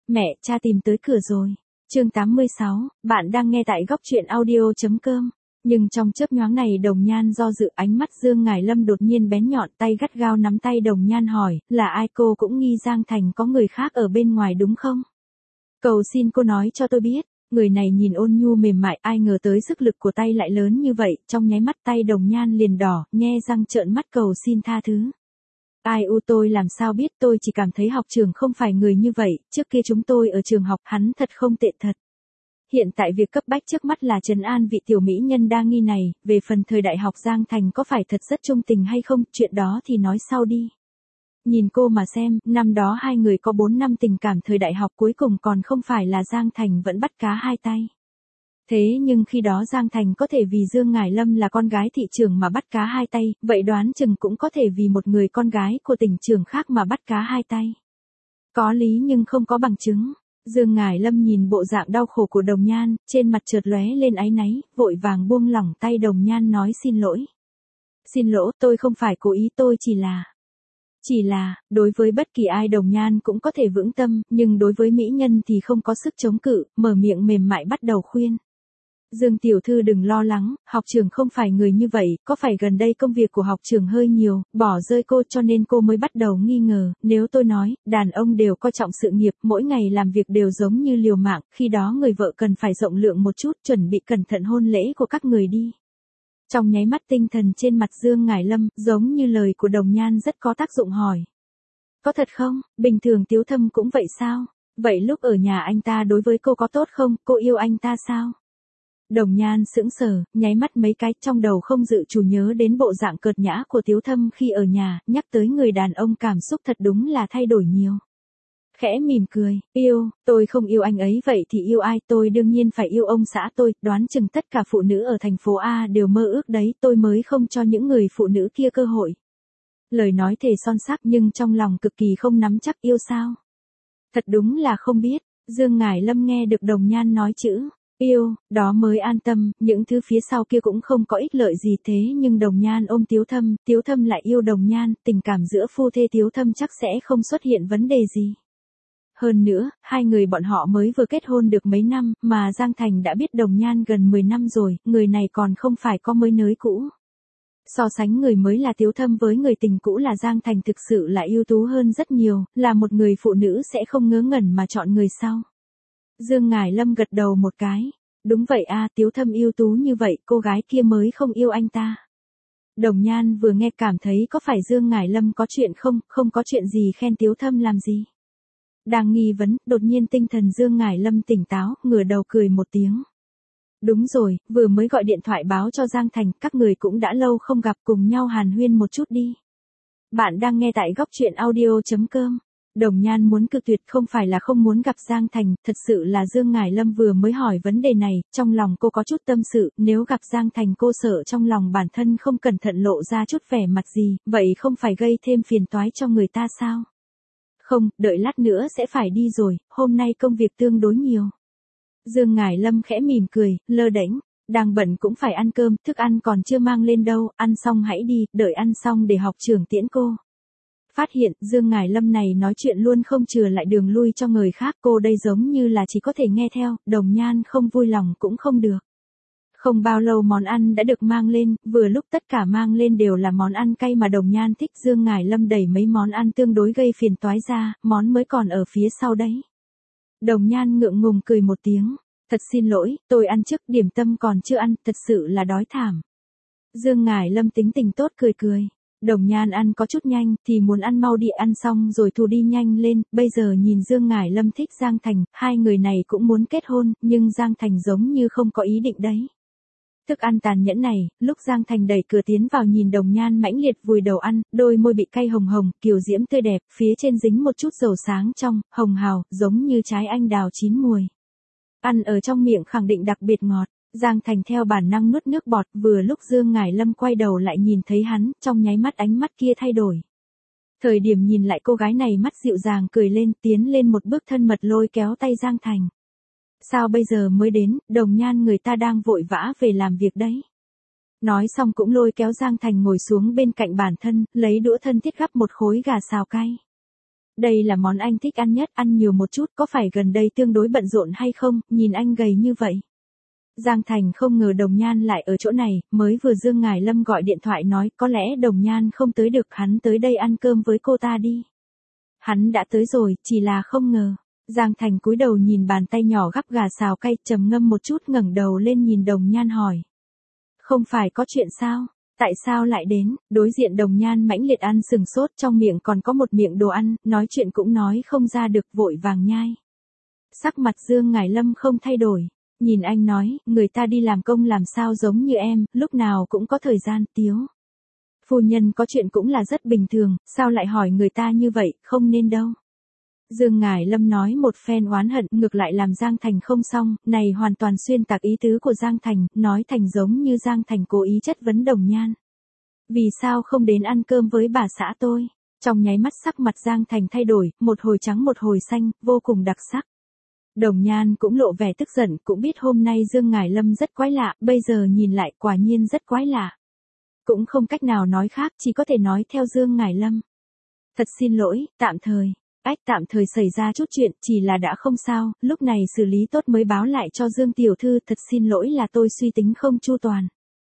Mẹ, cha tìm tới cửa rồi. Chương 86, bạn đang nghe tại góc truyện audio.com. Nhưng trong chớp nhoáng này Đồng Nhan do dự, ánh mắt Dương Ngải Lâm đột nhiên bén nhọn, tay gắt gao nắm tay Đồng Nhan hỏi, là ai? Cô cũng nghi Giang Thành có người khác ở bên ngoài đúng không? Cầu xin cô nói cho tôi biết. Người này nhìn ôn nhu mềm mại, ai ngờ tới sức lực của tay lại lớn như vậy, trong nháy mắt tay Đồng Nhan liền đỏ, nhe răng trợn mắt cầu xin tha thứ. Ai u, tôi làm sao biết, tôi chỉ cảm thấy học trường không phải người như vậy, trước kia chúng tôi ở trường học hắn thật không tệ thật. Hiện tại việc cấp bách trước mắt là trấn an vị tiểu mỹ nhân đa nghi này, về phần thời đại học Giang Thành có phải thật rất trung tình hay không, chuyện đó thì nói sau đi. Nhìn cô mà xem, năm đó hai người có 4 năm tình cảm thời đại học, cuối cùng còn không phải là Giang Thành vẫn bắt cá hai tay. Thế nhưng khi đó Giang Thành có thể vì Dương Ngải Lâm là con gái thị trường mà bắt cá hai tay, vậy đoán chừng cũng có thể vì một người con gái của tỉnh trường khác mà bắt cá hai tay. Có lý nhưng không có bằng chứng. Dương Ngải Lâm nhìn bộ dạng đau khổ của Đồng Nhan, trên mặt chợt lóe lên áy náy, vội vàng buông lỏng tay Đồng Nhan nói xin lỗi. Xin lỗi, tôi không phải cố ý, tôi chỉ là, đối với bất kỳ ai Đồng Nhan cũng có thể vững tâm, nhưng đối với mỹ nhân thì không có sức chống cự, mở miệng mềm mại bắt đầu khuyên. Dương tiểu thư đừng lo lắng, học trường không phải người như vậy, có phải gần đây công việc của học trường hơi nhiều, bỏ rơi cô cho nên cô mới bắt đầu nghi ngờ, nếu tôi nói, đàn ông đều coi trọng sự nghiệp, mỗi ngày làm việc đều giống như liều mạng, khi đó người vợ cần phải rộng lượng một chút, chuẩn bị cẩn thận hôn lễ của các người đi. Trong nháy mắt tinh thần trên mặt Dương Ngải Lâm, giống như lời của Đồng Nhan rất có tác dụng hỏi. Có thật không, bình thường Tiếu Thâm cũng vậy sao? Vậy lúc ở nhà anh ta đối với cô có tốt không, cô yêu anh ta sao? Đồng Nhan sững sờ, nháy mắt mấy cái, trong đầu không dự chủ nhớ đến bộ dạng cợt nhã của Tiếu Thâm khi ở nhà, nhắc tới người đàn ông cảm xúc thật đúng là thay đổi nhiều. Khẽ mỉm cười, tôi không yêu anh ấy, vậy thì yêu ai? Tôi đương nhiên phải yêu ông xã tôi, đoán chừng tất cả phụ nữ ở thành phố A đều mơ ước đấy, tôi mới không cho những người phụ nữ kia cơ hội. Lời nói thề son sắc nhưng trong lòng cực kỳ không nắm chắc. Yêu sao? Thật đúng là không biết. Dương Ngải Lâm nghe được Đồng Nhan nói chữ yêu, đó mới an tâm, những thứ phía sau kia cũng không có ích lợi gì, thế nhưng Đồng Nhan ôm Tiếu Thâm lại yêu Đồng Nhan, tình cảm giữa phu thê Tiếu Thâm chắc sẽ không xuất hiện vấn đề gì. Hơn nữa, hai người bọn họ mới vừa kết hôn được mấy năm, mà Giang Thành đã biết Đồng Nhan gần 10 năm rồi, người này còn không phải có mới nới cũ. So sánh người mới là Tiếu Thâm với người tình cũ là Giang Thành thực sự là ưu tú hơn rất nhiều, là một người phụ nữ sẽ không ngớ ngẩn mà chọn người sau. Dương Ngải Lâm gật đầu một cái. Đúng vậy a, Tiếu Thâm ưu tú như vậy, cô gái kia mới không yêu anh ta. Đồng Nhan vừa nghe cảm thấy có phải Dương Ngải Lâm có chuyện không có chuyện gì, khen Tiếu Thâm làm gì. Đang nghi vấn, đột nhiên tinh thần Dương Ngải Lâm tỉnh táo, ngửa đầu cười một tiếng. Đúng rồi, vừa mới gọi điện thoại báo cho Giang Thành, các người cũng đã lâu không gặp, cùng nhau hàn huyên một chút đi. Bạn đang nghe tại góc truyện audio.com. Đồng Nhan muốn cự tuyệt, không phải là không muốn gặp Giang Thành, thật sự là Dương Ngải Lâm vừa mới hỏi vấn đề này, trong lòng cô có chút tâm sự, nếu gặp Giang Thành cô sợ trong lòng bản thân không cẩn thận lộ ra chút vẻ mặt gì, vậy không phải gây thêm phiền toái cho người ta sao? Không, đợi lát nữa sẽ phải đi rồi, hôm nay công việc tương đối nhiều. Dương Ngải Lâm khẽ mỉm cười, lơ đễnh, đang bận cũng phải ăn cơm, thức ăn còn chưa mang lên đâu, ăn xong hãy đi, đợi ăn xong để học trưởng tiễn cô. Phát hiện Dương Ngải Lâm này nói chuyện luôn không chừa lại đường lui cho người khác, cô đây giống như là chỉ có thể nghe theo, Đồng Nhan không vui lòng cũng không được. Không bao lâu món ăn đã được mang lên, vừa lúc tất cả mang lên đều là món ăn cay mà Đồng Nhan thích. Dương Ngải Lâm đẩy mấy món ăn tương đối gây phiền toái ra, món mới còn ở phía sau đấy. Đồng Nhan ngượng ngùng cười một tiếng, thật xin lỗi, tôi ăn trước, điểm tâm còn chưa ăn, thật sự là đói thảm. Dương Ngải Lâm tính tình tốt cười cười. Đồng Nhan ăn có chút nhanh, thì muốn ăn mau đi, ăn xong rồi thu đi nhanh lên, bây giờ nhìn Dương Ngải Lâm thích Giang Thành, hai người này cũng muốn kết hôn, nhưng Giang Thành giống như không có ý định đấy. Thức ăn tàn nhẫn này, lúc Giang Thành đẩy cửa tiến vào nhìn Đồng Nhan mãnh liệt vùi đầu ăn, đôi môi bị cay hồng hồng, kiều diễm tươi đẹp, phía trên dính một chút dầu sáng trong, hồng hào, giống như trái anh đào chín mùi. Ăn ở trong miệng khẳng định đặc biệt ngọt. Giang Thành theo bản năng nuốt nước bọt, vừa lúc Dương Ngải Lâm quay đầu lại nhìn thấy hắn, trong nháy mắt ánh mắt kia thay đổi. Thời điểm nhìn lại cô gái này mắt dịu dàng cười lên, tiến lên một bước thân mật lôi kéo tay Giang Thành. Sao bây giờ mới đến, Đồng Nhan người ta đang vội vã về làm việc đấy. Nói xong cũng lôi kéo Giang Thành ngồi xuống bên cạnh bản thân, lấy đũa thân thiết gắp một khối gà xào cay. Đây là món anh thích ăn nhất, ăn nhiều một chút, có phải gần đây tương đối bận rộn hay không, nhìn anh gầy như vậy. Giang Thành không ngờ Đồng Nhan lại ở chỗ này, mới vừa Dương Ngải Lâm gọi điện thoại nói có lẽ Đồng Nhan không tới được, hắn tới đây ăn cơm với cô ta đi. Hắn đã tới rồi, chỉ là không ngờ. Giang Thành cúi đầu nhìn bàn tay nhỏ gắp gà xào cay, trầm ngâm một chút ngẩng đầu lên nhìn Đồng Nhan hỏi. Không phải có chuyện sao? Tại sao lại đến? Đối diện Đồng Nhan mãnh liệt ăn sừng sốt, trong miệng còn có một miệng đồ ăn, nói chuyện cũng nói không ra được, vội vàng nhai. Sắc mặt Dương Ngải Lâm không thay đổi. Nhìn anh nói, người ta đi làm công làm sao giống như em, lúc nào cũng có thời gian, Tiếu. Phu nhân có chuyện cũng là rất bình thường, sao lại hỏi người ta như vậy, không nên đâu. Dương Ngải Lâm nói một phen oán hận, ngược lại làm Giang Thành không xong, này hoàn toàn xuyên tạc ý tứ của Giang Thành, nói thành giống như Giang Thành cố ý chất vấn Đồng Nhan. Vì sao không đến ăn cơm với bà xã tôi? Trong nháy mắt sắc mặt Giang Thành thay đổi, một hồi trắng một hồi xanh, vô cùng đặc sắc. Đồng Nhan cũng lộ vẻ tức giận, cũng biết hôm nay Dương Ngải Lâm rất quái lạ, bây giờ nhìn lại quả nhiên rất quái lạ. Cũng không cách nào nói khác, chỉ có thể nói theo Dương Ngải Lâm. Thật xin lỗi, tạm thời. Tạm thời xảy ra chút chuyện, chỉ là đã không sao, lúc này xử lý tốt mới báo lại cho Dương tiểu thư, thật xin lỗi là tôi suy tính không chu toàn.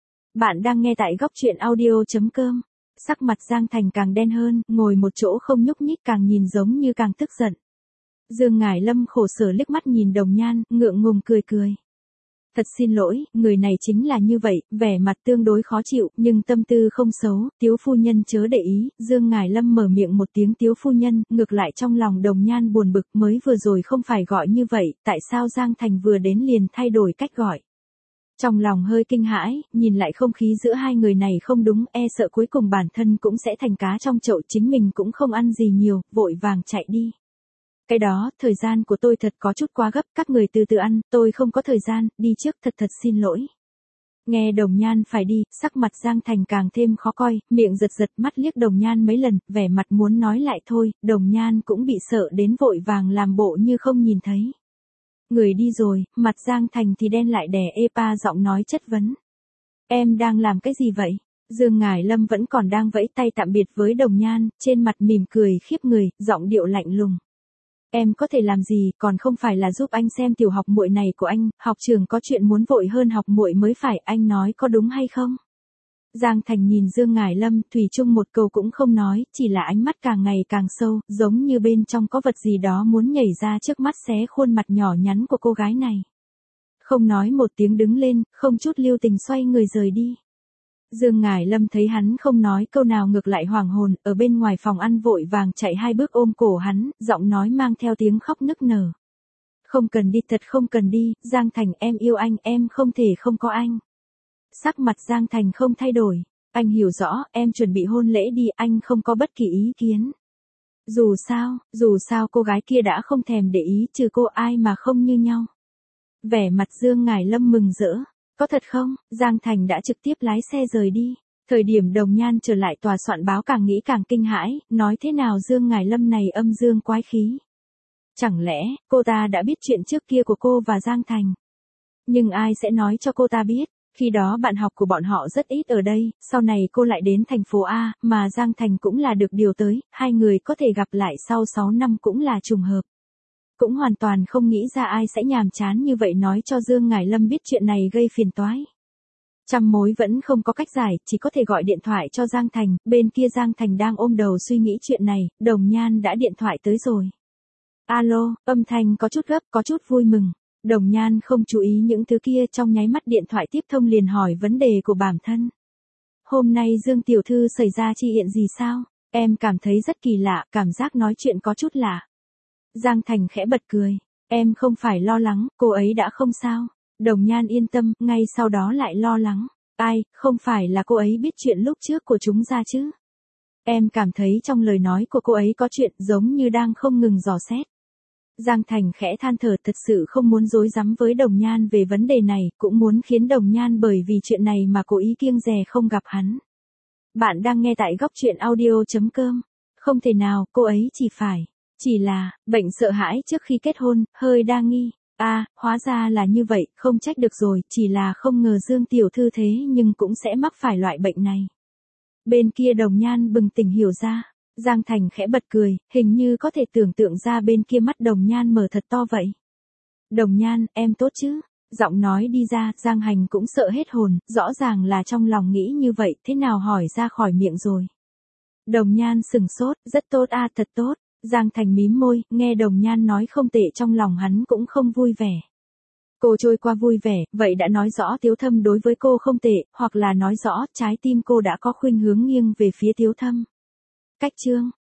Bạn đang nghe tại góc truyện audio.com. Sắc mặt Giang Thành càng đen hơn, ngồi một chỗ không nhúc nhích, càng nhìn giống như càng tức giận. Dương Ngải Lâm khổ sở liếc mắt nhìn Đồng Nhan, ngượng ngùng cười cười. Thật xin lỗi, người này chính là như vậy, vẻ mặt tương đối khó chịu, nhưng tâm tư không xấu, Tiếu phu nhân chớ để ý. Dương Ngải Lâm mở miệng một tiếng Tiếu phu nhân, ngược lại trong lòng Đồng Nhan buồn bực, mới vừa rồi không phải gọi như vậy, tại sao Giang Thành vừa đến liền thay đổi cách gọi. Trong lòng hơi kinh hãi, nhìn lại không khí giữa hai người này không đúng, e sợ cuối cùng bản thân cũng sẽ thành cá trong chậu, chính mình cũng không ăn gì nhiều, vội vàng chạy đi. Cái đó, thời gian của tôi thật có chút quá gấp, các người từ từ ăn, tôi không có thời gian, đi trước, thật xin lỗi. Nghe Đồng Nhan phải đi, sắc mặt Giang Thành càng thêm khó coi, miệng giật giật, mắt liếc Đồng Nhan mấy lần, vẻ mặt muốn nói lại thôi, Đồng Nhan cũng bị sợ đến vội vàng làm bộ như không nhìn thấy. Người đi rồi, mặt Giang Thành thì đen lại đè ê giọng nói chất vấn. Em đang làm cái gì vậy? Dương Ngải Lâm vẫn còn đang vẫy tay tạm biệt với Đồng Nhan, trên mặt mỉm cười khiếp người, giọng điệu lạnh lùng. Em có thể làm gì, còn không phải là giúp anh xem tiểu học muội này của anh, học trường có chuyện muốn vội hơn học muội mới phải, anh nói có đúng hay không? Giang Thành nhìn Dương Ngải Lâm, thủy chung một câu cũng không nói, chỉ là ánh mắt càng ngày càng sâu, giống như bên trong có vật gì đó muốn nhảy ra trước mắt xé khuôn mặt nhỏ nhắn của cô gái này. Không nói một tiếng đứng lên, không chút lưu tình xoay người rời đi. Dương Ngải Lâm thấy hắn không nói câu nào ngược lại hoảng hồn, ở bên ngoài phòng ăn vội vàng chạy 2 bước ôm cổ hắn, giọng nói mang theo tiếng khóc nức nở. Không cần đi, thật không cần đi, Giang Thành em yêu anh, em không thể không có anh. Sắc mặt Giang Thành không thay đổi, anh hiểu rõ, em chuẩn bị hôn lễ đi, anh không có bất kỳ ý kiến. Dù sao cô gái kia đã không thèm để ý, trừ cô ai mà không như nhau. Vẻ mặt Dương Ngải Lâm mừng rỡ. Có thật không? Giang Thành đã trực tiếp lái xe rời đi. Thời điểm Đồng Nhan trở lại tòa soạn báo càng nghĩ càng kinh hãi, nói thế nào Dương Ngải Lâm này âm dương quái khí. Chẳng lẽ, cô ta đã biết chuyện trước kia của cô và Giang Thành? Nhưng ai sẽ nói cho cô ta biết? Khi đó bạn học của bọn họ rất ít ở đây, sau này cô lại đến thành phố A, mà Giang Thành cũng là được điều tới, hai người có thể gặp lại sau 6 năm cũng là trùng hợp. Cũng hoàn toàn không nghĩ ra ai sẽ nhàm chán như vậy nói cho Dương Ngải Lâm biết chuyện này gây phiền toái. Trăm mối vẫn không có cách giải, chỉ có thể gọi điện thoại cho Giang Thành, bên kia Giang Thành đang ôm đầu suy nghĩ chuyện này, Đồng Nhan đã điện thoại tới rồi. Alo, âm thanh có chút gấp, có chút vui mừng. Đồng Nhan không chú ý những thứ kia, trong nháy mắt điện thoại tiếp thông liền hỏi vấn đề của bản thân. Hôm nay Dương tiểu thư xảy ra chi hiện gì sao? Em cảm thấy rất kỳ lạ, cảm giác nói chuyện có chút lạ. Giang Thành khẽ bật cười. Em không phải lo lắng, cô ấy đã không sao. Đồng Nhan yên tâm, ngay sau đó lại lo lắng. Ai, không phải là cô ấy biết chuyện lúc trước của chúng ra chứ? Em cảm thấy trong lời nói của cô ấy có chuyện giống như đang không ngừng dò xét. Giang Thành khẽ than thở, thật sự không muốn rối rắm với Đồng Nhan về vấn đề này, cũng muốn khiến Đồng Nhan bởi vì chuyện này mà cố ý kiêng dè không gặp hắn. Bạn đang nghe tại góc truyện audio.com. Không thể nào, cô ấy chỉ là, bệnh sợ hãi trước khi kết hôn, hơi đa nghi. Hóa ra là như vậy, không trách được rồi, chỉ là không ngờ Dương tiểu thư thế nhưng cũng sẽ mắc phải loại bệnh này. Bên kia Đồng Nhan bừng tỉnh hiểu ra. Giang Thành khẽ bật cười, hình như có thể tưởng tượng ra bên kia mắt Đồng Nhan mở thật to vậy. Đồng Nhan, em tốt chứ? Giọng nói đi ra, Giang Hành cũng sợ hết hồn, rõ ràng là trong lòng nghĩ như vậy, thế nào hỏi ra khỏi miệng rồi. Đồng Nhan sừng sốt, rất tốt a, thật tốt. Giang Thành mím môi, nghe Đồng Nhan nói không tệ trong lòng hắn cũng không vui vẻ. Cô trôi qua vui vẻ, vậy đã nói rõ Tiếu Thâm đối với cô không tệ, hoặc là nói rõ trái tim cô đã có khuynh hướng nghiêng về phía Tiếu Thâm. Cách chương